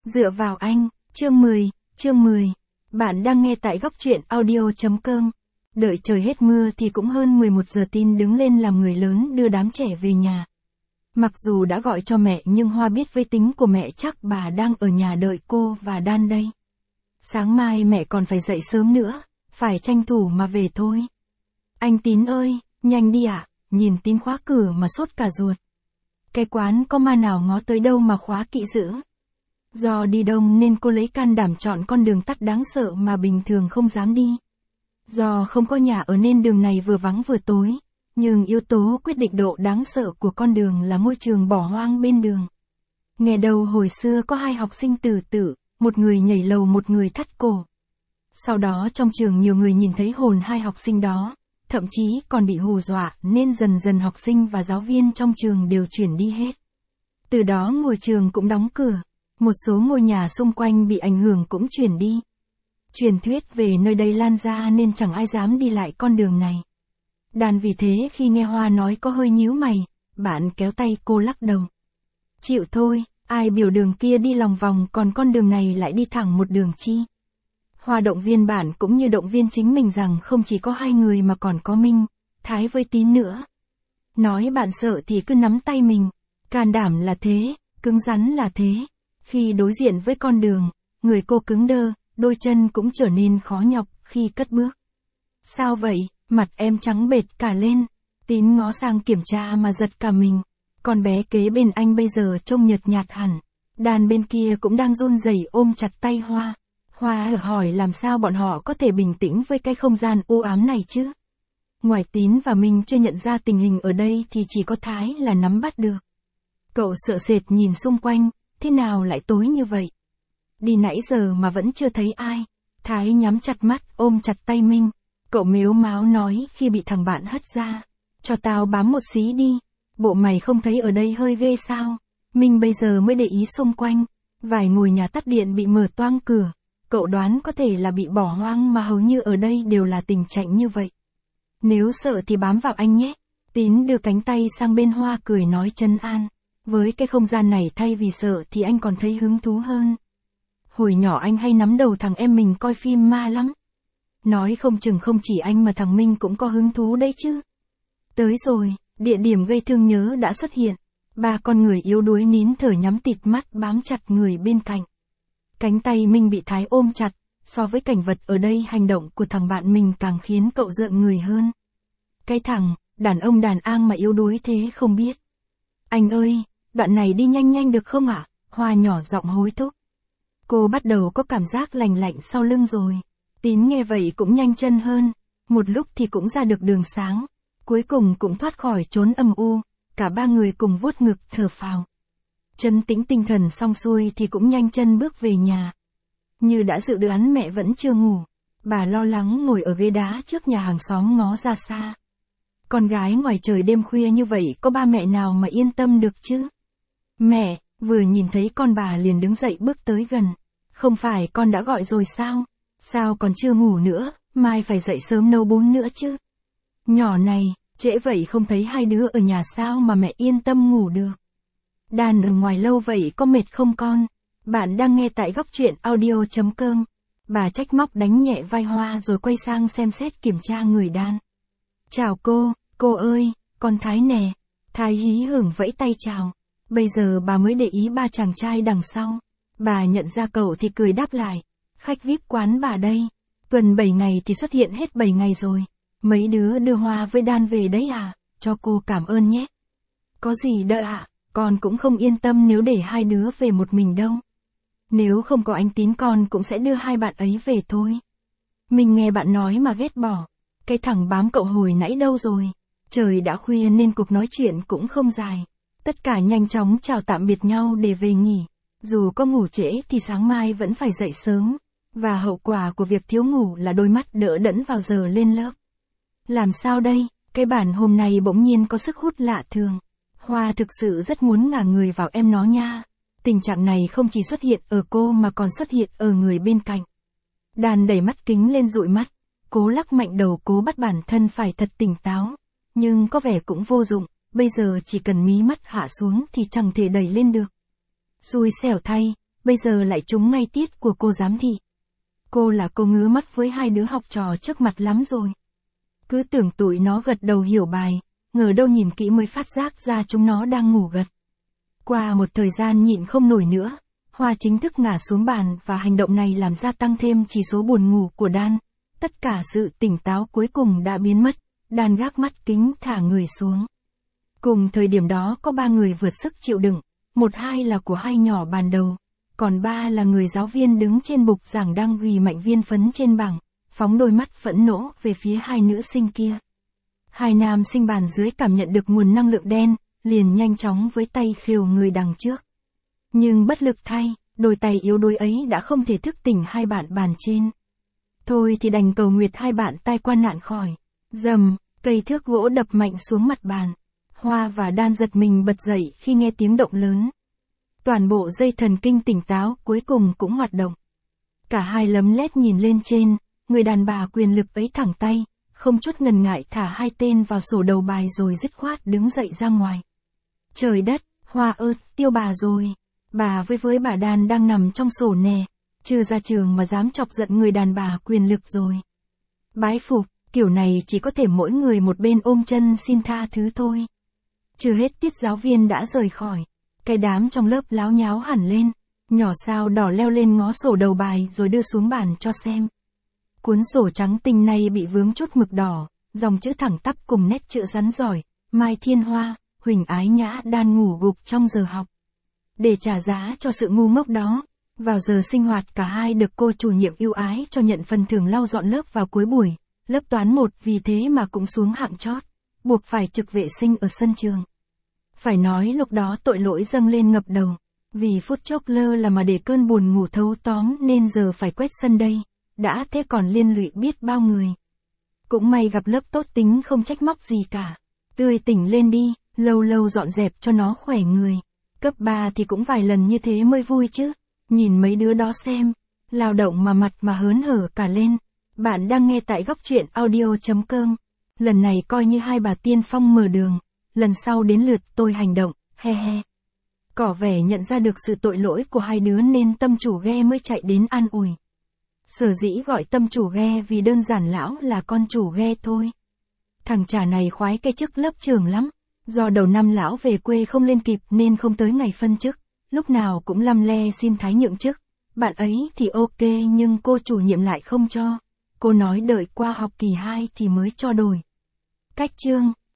Dựa vào anh, chương 10. Bạn đang nghe tại góc truyện audio.com. Đợi trời hết mưa thì cũng hơn 11 giờ Tín đứng lên làm người lớn đưa đám trẻ về nhà. Mặc dù đã gọi cho mẹ nhưng Hoa biết với tính của mẹ chắc bà đang ở nhà đợi cô và Đan đây. Sáng mai mẹ còn phải dậy sớm nữa, phải tranh thủ mà về thôi. Anh Tín ơi, nhanh đi ạ, nhìn Tín khóa cửa mà sốt cả ruột. Cái quán có ma nào ngó tới đâu mà khóa kỹ dữ. Do đi đông nên cô lấy can đảm chọn con đường tắt đáng sợ mà bình thường không dám đi. Do không có nhà ở nên đường này vừa vắng vừa tối, nhưng yếu tố quyết định độ đáng sợ của con đường là ngôi trường bỏ hoang bên đường. Nghe đầu hồi xưa có 2 học sinh tự tử, một người nhảy lầu một người thắt cổ. Sau đó trong trường nhiều người nhìn thấy hồn 2 học sinh đó, thậm chí còn bị hù dọa nên dần dần học sinh và giáo viên trong trường đều chuyển đi hết. Từ đó ngôi trường cũng đóng cửa, một số ngôi nhà xung quanh bị ảnh hưởng cũng chuyển đi. Truyền thuyết về nơi đây lan ra nên chẳng ai dám đi lại con đường này. Đan vì thế khi nghe Hoa nói có hơi nhíu mày, bạn kéo tay cô lắc đầu. Chịu thôi, ai biểu đường kia đi lòng vòng còn con đường này lại đi thẳng một đường chi. Hoa động viên bạn cũng như động viên chính mình rằng không chỉ có 2 người mà còn có Minh, Thái với Tín nữa. Nói bạn sợ thì cứ nắm tay mình, can đảm là thế, cứng rắn là thế. Khi đối diện với con đường, người cô cứng đơ, đôi chân cũng trở nên khó nhọc khi cất bước. Sao vậy, mặt em trắng bệch cả lên. Tín ngó sang kiểm tra mà giật cả mình. Con bé kế bên anh bây giờ trông nhợt nhạt hẳn. Đàn bên kia cũng đang run rẩy ôm chặt tay Hoa. Hoa hỏi làm sao bọn họ có thể bình tĩnh với cái không gian u ám này chứ. Ngoài Tín và Minh chưa nhận ra tình hình ở đây thì chỉ có Thái là nắm bắt được. Cậu sợ sệt nhìn xung quanh, thế nào lại tối như vậy? Đi nãy giờ mà vẫn chưa thấy ai. Thái nhắm chặt mắt ôm chặt tay Minh. Cậu mếu máo nói khi bị thằng bạn hất ra. Cho tao bám một xí đi. Bộ mày không thấy ở đây hơi ghê sao? Minh bây giờ mới để ý xung quanh. Vài ngôi nhà tắt điện bị mở toang cửa. Cậu đoán có thể là bị bỏ hoang mà hầu như ở đây đều là tình trạng như vậy. Nếu sợ thì bám vào anh nhé. Tín đưa cánh tay sang bên Hoa cười nói trấn an. Với cái không gian này thay vì sợ thì anh còn thấy hứng thú hơn. Hồi nhỏ anh hay nắm đầu thằng em mình coi phim ma lắm. Nói không chừng không chỉ anh mà thằng Minh cũng có hứng thú đấy chứ. Tới rồi, địa điểm gây thương nhớ đã xuất hiện. 3 con người yếu đuối nín thở nhắm tịt mắt bám chặt người bên cạnh. Cánh tay Minh bị Thái ôm chặt, so với cảnh vật ở đây hành động của thằng bạn mình càng khiến cậu rợn người hơn. Cái thằng, đàn ông đàn ang mà yếu đuối thế không biết. Anh ơi, đoạn này đi nhanh nhanh được không ạ? Hoa nhỏ giọng hối thúc. Cô bắt đầu có cảm giác lành lạnh sau lưng rồi. Tín nghe vậy cũng nhanh chân hơn. Một lúc thì cũng ra được đường sáng. Cuối cùng cũng thoát khỏi chốn âm u. Cả 3 người cùng vuốt ngực thở phào. Trấn tĩnh tinh thần xong xuôi thì cũng nhanh chân bước về nhà. Như đã dự đoán mẹ vẫn chưa ngủ. Bà lo lắng ngồi ở ghế đá trước nhà hàng xóm ngó ra xa. Con gái ngoài trời đêm khuya như vậy có ba mẹ nào mà yên tâm được chứ? Mẹ, vừa nhìn thấy con bà liền đứng dậy bước tới gần. Không phải con đã gọi rồi sao? Sao còn chưa ngủ nữa, mai phải dậy sớm nấu bún nữa chứ? Nhỏ này, trễ vậy không thấy 2 đứa ở nhà sao mà mẹ yên tâm ngủ được? Đàn ở ngoài lâu vậy có mệt không con? Bạn đang nghe tại góc truyện audio.com. Bà trách móc đánh nhẹ vai Hoa rồi quay sang xem xét kiểm tra người Đan. Chào cô ơi, con Thái nè. Thái hí hửng vẫy tay chào. Bây giờ bà mới để ý 3 chàng trai đằng sau. Bà nhận ra cậu thì cười đáp lại. Khách VIP quán bà đây. Tuần 7 ngày thì xuất hiện hết 7 ngày rồi. Mấy đứa đưa Hoa với Đan về đấy à? Cho cô cảm ơn nhé. Có gì đợi ạ, con cũng không yên tâm nếu để 2 đứa về một mình đâu. Nếu không có anh Tín con cũng sẽ đưa 2 bạn ấy về thôi. Mình nghe bạn nói mà ghét bỏ. Cái thằng bám cậu hồi nãy đâu rồi? Trời đã khuya nên cuộc nói chuyện cũng không dài. Tất cả nhanh chóng chào tạm biệt nhau để về nghỉ. Dù có ngủ trễ thì sáng mai vẫn phải dậy sớm. Và hậu quả của việc thiếu ngủ là đôi mắt đỡ đẫn vào giờ lên lớp. Làm sao đây? Cái bản hôm nay bỗng nhiên có sức hút lạ thường. Hoa thực sự rất muốn ngả người vào em nó nha. Tình trạng này không chỉ xuất hiện ở cô mà còn xuất hiện ở người bên cạnh. Đàn đẩy mắt kính lên dụi mắt. Cố lắc mạnh đầu cố bắt bản thân phải thật tỉnh táo. Nhưng có vẻ cũng vô dụng. Bây giờ chỉ cần mí mắt hạ xuống thì chẳng thể đẩy lên được. Xui xẻo thay, bây giờ lại trúng ngay tiết của cô giám thị. Cô là cô ngứa mắt với hai đứa học trò trước mặt lắm rồi. Cứ tưởng tụi nó gật đầu hiểu bài, ngờ đâu nhìn kỹ mới phát giác ra chúng nó đang ngủ gật. Qua một thời gian nhịn không nổi nữa, Hoa chính thức ngả xuống bàn và hành động này làm gia tăng thêm chỉ số buồn ngủ của Dan. Tất cả sự tỉnh táo cuối cùng đã biến mất, Dan gác mắt kính thả người xuống. Cùng thời điểm đó có 3 người vượt sức chịu đựng, 1-2 là của hai nhỏ bàn đầu, còn 3 là người giáo viên đứng trên bục giảng đang ghi mạnh viên phấn trên bảng, phóng đôi mắt phẫn nộ về phía hai nữ sinh kia. Hai nam sinh bàn dưới cảm nhận được nguồn năng lượng đen, liền nhanh chóng với tay khều người đằng trước. Nhưng bất lực thay, đôi tay yếu đuối ấy đã không thể thức tỉnh hai bạn bàn trên. Thôi thì đành cầu nguyệt hai bạn tai qua nạn khỏi. Rầm, cây thước gỗ đập mạnh xuống mặt bàn. Hoa và Dan giật mình bật dậy khi nghe tiếng động lớn. Toàn bộ dây thần kinh tỉnh táo cuối cùng cũng hoạt động. Cả hai lấm lét nhìn lên trên, người đàn bà quyền lực ấy thẳng tay, không chút ngần ngại thả hai tên vào sổ đầu bài rồi dứt khoát đứng dậy ra ngoài. Trời đất, Hoa ơi, tiêu bà rồi. Bà với bà Dan đang nằm trong sổ nè, chưa ra trường mà dám chọc giận người đàn bà quyền lực rồi. Bái phục, kiểu này chỉ có thể mỗi người một bên ôm chân xin tha thứ thôi. Chưa hết tiết giáo viên đã rời khỏi, cái đám trong lớp láo nháo hẳn lên, nhỏ sao đỏ leo lên ngó sổ đầu bài rồi đưa xuống bàn cho xem. Cuốn sổ trắng tinh này bị vướng chút mực đỏ, dòng chữ thẳng tắp cùng nét chữ rắn giỏi, Mai Thiên Hoa, Huỳnh Ái Nhã đang ngủ gục trong giờ học. Để trả giá cho sự ngu ngốc đó, vào giờ sinh hoạt cả hai được cô chủ nhiệm ưu ái cho nhận phần thưởng lau dọn lớp vào cuối buổi, lớp toán 1 vì thế mà cũng xuống hạng chót, buộc phải trực vệ sinh ở sân trường. Phải nói lúc đó tội lỗi dâng lên ngập đầu, vì phút chốc lơ là mà để cơn buồn ngủ thâu tóm nên giờ phải quét sân đây, đã thế còn liên lụy biết bao người. Cũng may gặp lớp tốt tính không trách móc gì cả, tươi tỉnh lên đi, lâu lâu dọn dẹp cho nó khỏe người. Cấp 3 thì cũng vài lần như thế mới vui chứ, nhìn mấy đứa đó xem, lao động mà mặt mà hớn hở cả lên. Bạn đang nghe tại góc truyện audio.com, lần này coi như hai bà tiên phong mở đường, lần sau đến lượt tôi hành động, he he. Có vẻ nhận ra được sự tội lỗi của hai đứa nên tâm chủ ghe mới chạy đến an ủi. Sở dĩ gọi tâm chủ ghe vì đơn giản lão là con chủ ghe thôi. Thằng chả này khoái cái chức lớp trưởng lắm. Do đầu năm lão về quê không lên kịp nên không tới ngày phân chức, lúc nào cũng lăm le xin thái nhượng chức. Bạn ấy thì ok nhưng cô chủ nhiệm lại không cho. Cô nói đợi qua học kỳ 2 thì mới cho đổi. Cách chương